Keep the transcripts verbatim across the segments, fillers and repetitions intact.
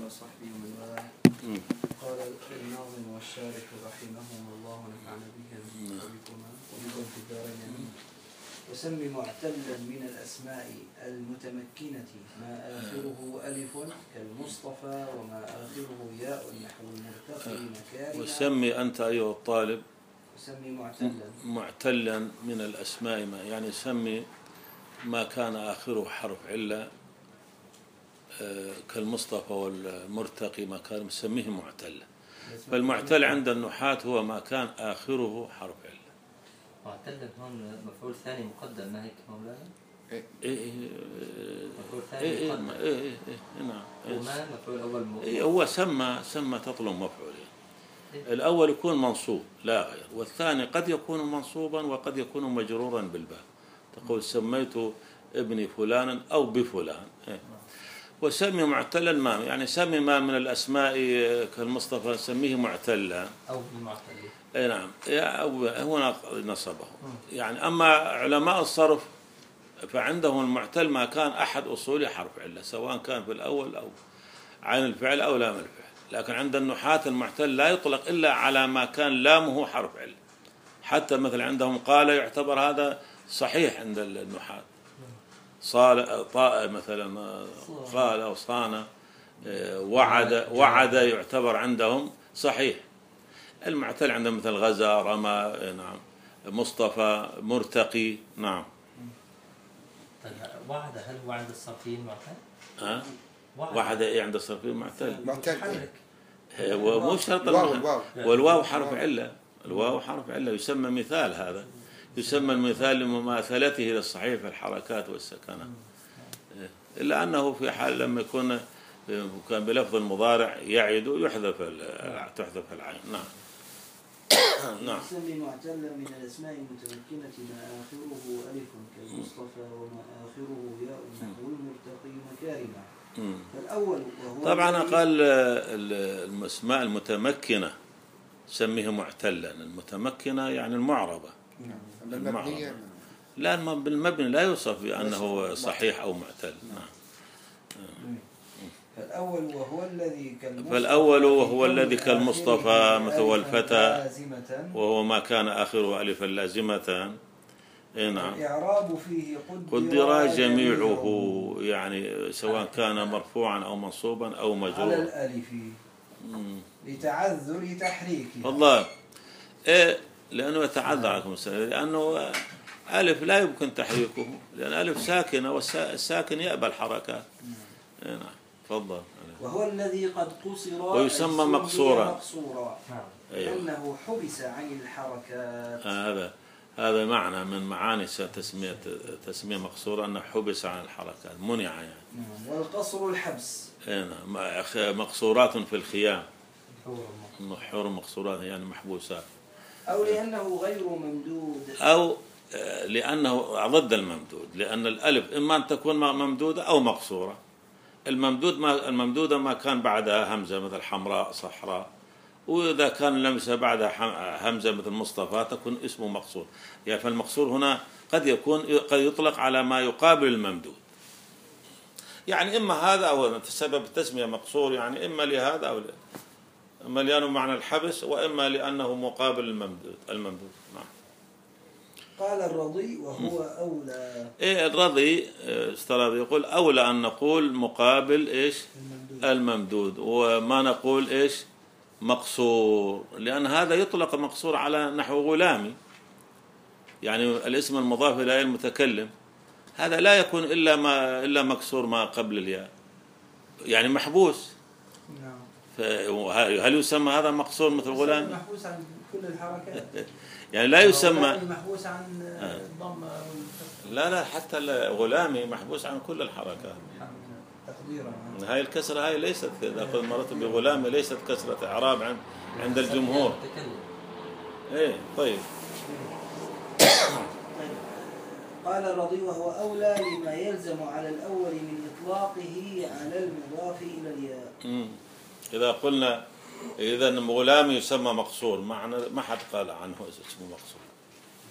وصحبه ومن والاه. قال الناظم والشارح رحمهم الله ونفعنا بهم وبكما وبكم في الدارين. وسم معتلا من الأسماء المتمكنة ما آخره ألف كالمصطفى وما آخره ياء نحو المرتقي مكارم. وسمي أنت أيها الطالب وسمي معتلا معتلا من الأسماء ما يعني سمي ما كان آخره حرف علة كالمصطفى والمرتقي ما كان مسميه معتلا. فالمعتل عند النحاة هو ما كان آخره حرف علة. معتلا هون مفعول ثاني مقدم ما هيك مولانا؟ إيه إيه مفعول ثاني مقدم. إيه إيه إيه نعم. وما مفعول أول مقدم. إيه هو سمى سمى تطلب مفعولين. الأول يكون منصوب لا غير، والثاني قد يكون منصوبا وقد يكون مجرورا بالباء. تقول سميت ابني فلانا أو بفلان. إيه. وسمي معتلا ما يعني سمي ما من الأسماء كالمصطفى سميه معتلا أو بالمعتل. اي نعم هو نصبه. يعني أما علماء الصرف فعندهم المعتل ما كان أحد أصول حرف علة سواء كان في الأول أو عين الفعل أو لام الفعل. لكن عند النحاة المعتل لا يطلق إلا على ما كان لامه حرف علة. حتى مثل عندهم قال يعتبر هذا صحيح عند النحاة. صال طاء مثلا قال أو صان وعد وعد يعتبر عندهم صحيح. المعتل عندهم مثل غزا رمى نعم مصطفى مرتقي نعم. طيب وعد هل هو عند الصرفيين معتل؟ ها وعد ايه عند الصرفيين معتل؟ معتل ومو شرط الواو والواو حرف عله. الواو حرف عله يسمى مثال. هذا يسمى المثال لمماثلته للصحيح في الحركات والسكنات. إلا أنه في حال لما يكون كان بلفظ المضارع يعد يحذف تحذف العين. نعم. نعم. يسمي معتلا من الأسماء المتمكنة ما آخره ألف كالمصطفى وما آخره ياء نحو المرتقي مكارم. فالأول وهو طبعا قال الأسماء المتمكنة سميه معتلا. المتمكنة يعني المعربة. المعربة. لا بالمبني لا يوصف بأنه صحيح أو معتل. نعم. فالأول وهو الذي كالمصطفى فالأول وهو الذي كالمصطفى مثل والفتى وهو ما كان آخره ألفا لازمة. نعم. الإعراب فيه قدر جميعه يعني سواء كان مرفوعا أو منصوبا أو مجرورا على الألف لتعذر تحريكه. والله إيه لأنه يتعذر عليكم السلام لأنه ألف لا يمكن تحريكه لأن ألف ساكنة والساكن يأبى الحركات. نعم. تفضل. وهو الذي قد قصر ويسمى مقصورا مقصورا لأنه حبس عن الحركات. آه هذا هذا معنى من معاني تسمية تسمية مقصورا أنه حبس عن الحركات منع يعني. والقصر الحبس. نعم. مقصورات في الخيام. حور مقصورات يعني محبوسات. أو لأنه غير ممدود. أو لأنه ضد الممدود لأن الألف إما أن تكون ممدودة أو مقصورة. الممدود ما الممدودة ما كان بعدها همزة مثل حمراء صحراء. وإذا كان لمسة بعدها همزة مثل مصطفى تكون اسمه مقصور. يعني فالمقصور هنا قد يكون قد يطلق على ما يقابل الممدود. يعني إما هذا أو سبب التسمية مقصور يعني إما لهذا أو إما لأنه معنى الحبس وإما لأنه مقابل الممدود الممدود. نعم. قال الرضي وهو أولى. إيه الرضي استراد يقول أولى أن نقول مقابل إيش الممدود. الممدود وما نقول إيش مقصور لأن هذا يطلق مقصور على نحو غلامي. يعني الاسم المضاف إلى المتكلم هذا لا يكون إلا ما إلا مكسور ما قبل الياء يعني محبوس. نعم. هل يسمى هذا مقصور مثل غلامي؟ محبوس عن كل الحركات. يعني لا يسمى محبوس عن الضم. لا لا حتى الغلامي محبوس عن كل الحركات. تقديرا. هاي الكسرة هاي ليست إذا قلت مرت بغلامي ليست كسرة إعراب عند عند الجمهور. إيه طيب. قال الرضي وهو أولى لما يلزم على الأول من إطلاقه على المضاف إلى الياء. إذا قلنا إذا غلامي يسمى مقصور معنى ما حد قال عنه اسمه مقصور.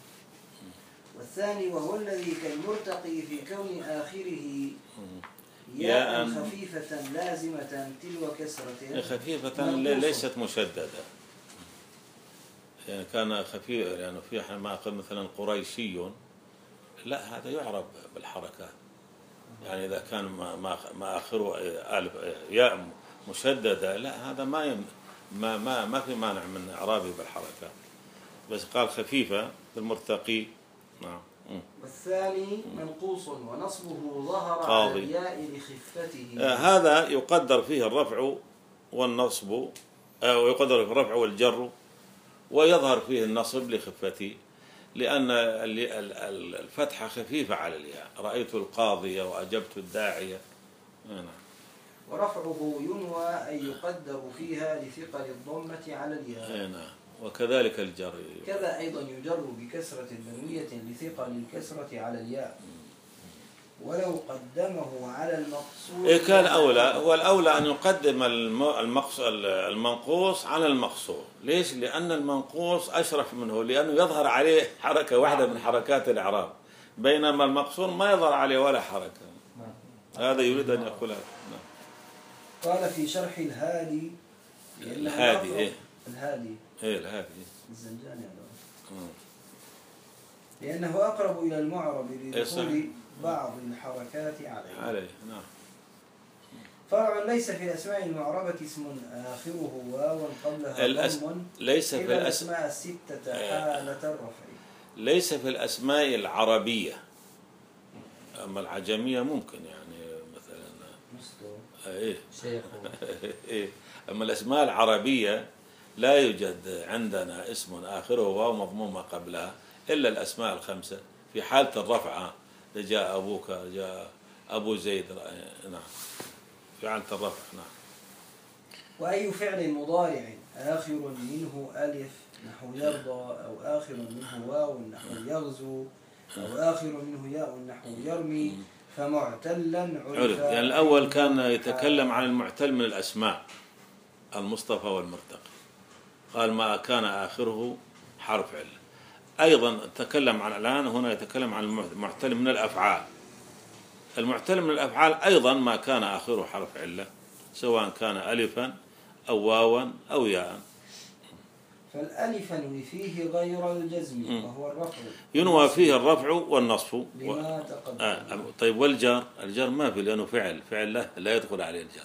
والثاني وهو الذي كالمرتقي في كون آخره ياء خفيفة لازمة تلو كسرة. خفيفة ليست مشددة، يعني كان خفيف، يعني في ما قال مثلا قريشي، لا هذا يعرب بالحركات، يعني إذا كان ما ما ما آخره ألف ياء مشددة، لا هذا ما يم ما ما ما في مانع من إعرابه بالحركات، بس قال خفيفة في المرتقي. نعم. والثاني منقوص ونصبه ظهر قاضي. على الياء لخفته. آه هذا يقدر فيه الرفع والنصب، آه ويقدر فيه الرفع والجر، ويظهر فيه النصب لخفته، لأن الفتحة خفيفة على الياء، رأيت القاضية وأجبت الداعية. نعم. ورفعه ينوى أن يقدر فيها لثقل الضمة على الياء. نعم. وكذلك الجر، كذا أيضا يجر بكسرة بنوية لثقل الكسرة على الياء، ولو قدمه على المقصود. إيه كان أولى، هو الأولى أن يقدم المنقوص على المقصور. ليش؟ لأن المنقوص أشرف منه، لأنه يظهر عليه حركة واحدة من حركات الإعراب، بينما المقصور ما يظهر عليه ولا حركة. هذا يريد أن يقول هذا. قال في شرح الهادي، الهادي إيه؟ الهادي إيه الهادي الزنجاني، لأنه أقرب إلى المعرب لدخول بعض الحركات عليه. عليه. نعم. فرع ليس في الأسماء المعربة اسم آخره واو قبلها الأس... ضم ليس في إلا الأس... الأسماء الستة حالة الرفع. ليس في الأسماء العربية، أما العجمية ممكن، يعني مثلا إيه شيخ إيه. أما الأسماء العربية لا يوجد عندنا اسم آخره واو مضمومة قبلها إلا الأسماء الخمسة في حالة الرفع. جاء أبوك، جاء أبو زيد. نعم، في حالة الرفع. نعم. وأي فعل مضارع آخر منه ألف نحو يرضى، أو آخر منه واو نحو يغزو، أو آخر منه ياء نحو يرمي، فمعتلا عرف. يعني الأول كان يتكلم عن المعتل من الأسماء، المصطفى والمرتقي، قال ما كان آخره حرف علة. أيضا تكلم عن الآن هنا يتكلم عن المعتل من الأفعال. المعتل من الأفعال أيضا ما كان آخره حرف علة، سواء كان ألفا أو واوا أو ياء. فالألف ينوي فيه غير الجزم وهو الرفع، ينوى فيه الرفع والنصب لما تقدم. آه. طيب والجار؟ الجار ما في، لأنه فعل فعل لا, لا يدخل عليه الجار.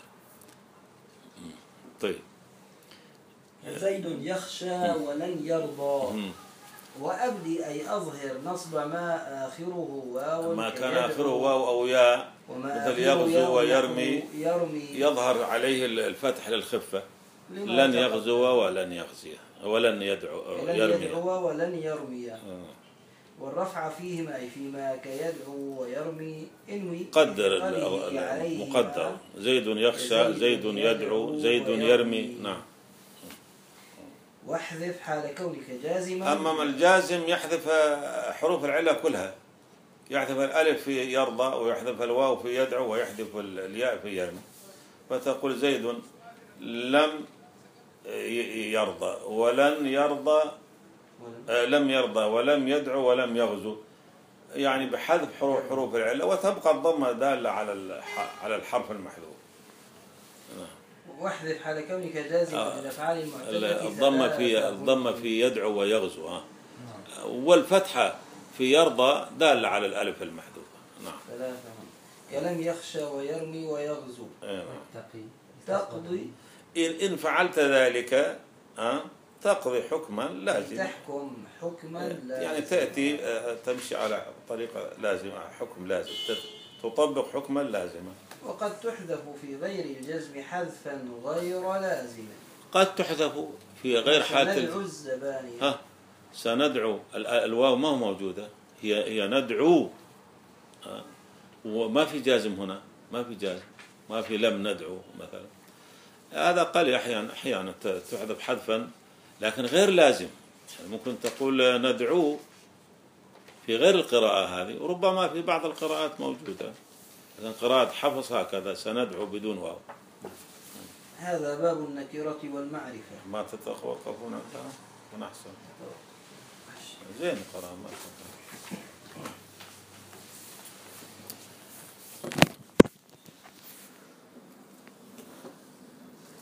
طيب زيد يخشى ولن يرضى. مم. وأبدي أي أظهر نصب ما آخره واو، ما كان آخره واو أو ياء، مثل يغزو ويرمي، يرمي يظهر عليه الفتح للخفة. لن يغزو ولن يغزي ولن يدعو يرمي. يدعو ولن يرمي. آه. والرفع فيهما أي فيما كيدعو ويرمي انوي قدر مقدر. زيد يخشى، زيد يدعو، زيد يرمي. نعم. واحذف حال كونك جازما. أما الجازم يحذف حروف العلة كلها، يحذف الألف في يرضى، ويحذف الواو في يدعو، ويحذف الياء في يرمي. فتقول زيد لم يرضى ولن يرضى، لم يرضى ولم يدعو ولم يغزو، يعني بحذف حروف حروف العلة، وتبقى الضمة دالة على على الحرف المحذوف. واحذف حال كونك جازما للأفعال المعتلة. الضمة في الضمة في يدعو ويغزو، ها. والفتحة في يرضى دالة على الألف المحذوفة. نعم. ثلاثة. كلم يخشى ويرمي ويغزو. تقي تقضي. إن فعلت ذلك ها تقضي حكما لازما. تحكم حكما لازما، يعني تأتي تمشي على طريقة لازمة، حكم لازم، تطبق حكما لازما. وقد تحذف في غير الجزم حذفا غير لازم. قد تحذف في غير حالة سندعو الزبانية. ها سندعو، الواو ما هو موجودة، هي هي ندعو، ها. وما في جازم هنا، ما في جازم، ما في لم ندعو مثلا. هذا قل أحيانا أحيانا تحذف حذفا لكن غير لازم. يعني ممكن تقول ندعو في غير القراءة هذه، وربما في بعض القراءات موجودة، لكن قراءة حفص هكذا سندعو بدون واو. هذا باب النكرة والمعرفة. ما تتوقفون ونحسن زين قراءة ما